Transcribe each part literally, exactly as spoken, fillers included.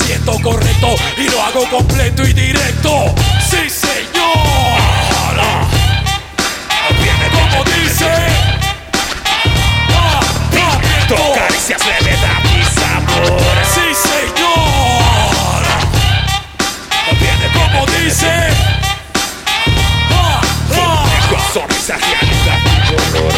siento correcto y lo hago completo y directo. Sí, señor. Viene como dice. Pimiento, caricias, levedad y sabor. Sí, señor. Viene como dice. Con sonrisa, realidad y dolor.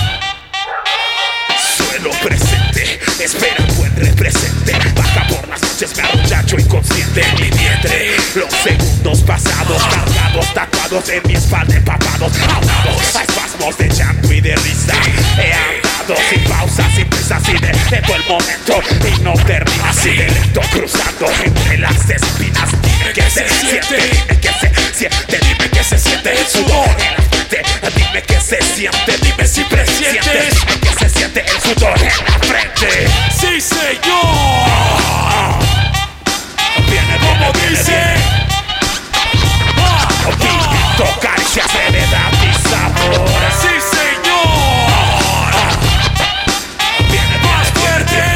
Suelo presente, espera un buen represente. Baja por las noches, me arrollacho inconsciente en mi vientre. Los segundos pasados, cargados, tatuados en mi espalda, empapados, ahogados a espasmos de llanto y de risa. He andado sin pausa, sin prisa, sin detener el momento y no termina así de lento, cruzando entre las espinas. Dime que se siente, dime que se siente, dime que se siente el sudor en la frente. Dime que se siente, dime si presientes. Dime que se siente el sudor en la frente. Sí, señor. Viene como dice. Pimiento, caricias, levedad y sabor. Sí, señor. Viene Más fuerte.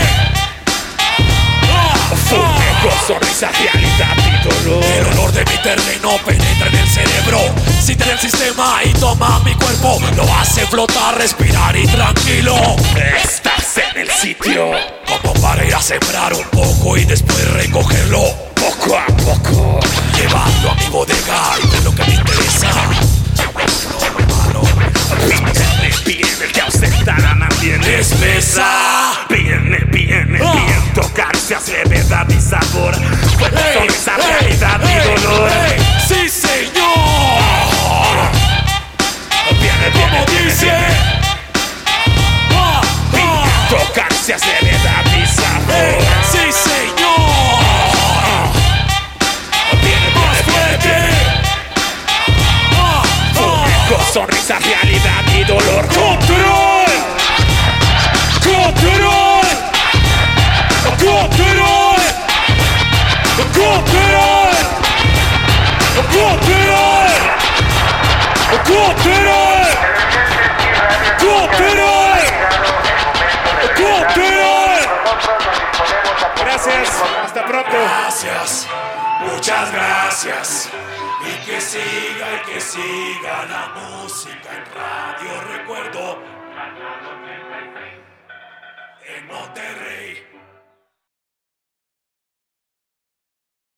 fuego, sonrisa, realidad y dolor. El olor de mi terreno penetra en el cerebro. Siente el sistema y toma mi cuerpo. Lo hace flotar, respirar y tranquilo. Estás en el sitio. Como para ir a sembrar un poco y después recogerlo poco a poco. Llevarlo a mi bodega y ver lo que me interesa. No lo malo. Viene, viene, que ausentará mantiene espesa. Viene, viene, Ah. viento, caricias, levedad y sabor. Fuego, sonrisa, realidad y dolor. Sí, señor. Viene, viene, Como viene, dice. viene. Ah, Viento, caricias, levedad y sabor. sí, señor. Viene, Más viene, fuerte. fuego, sonrisa, realidad y dolor. Control. Control. Control. Control. Control. Control. Control. Control. Gracias, hasta pronto. Gracias, muchas gracias. Y que siga, y que siga la música en Radio Recuerdo en Monterrey.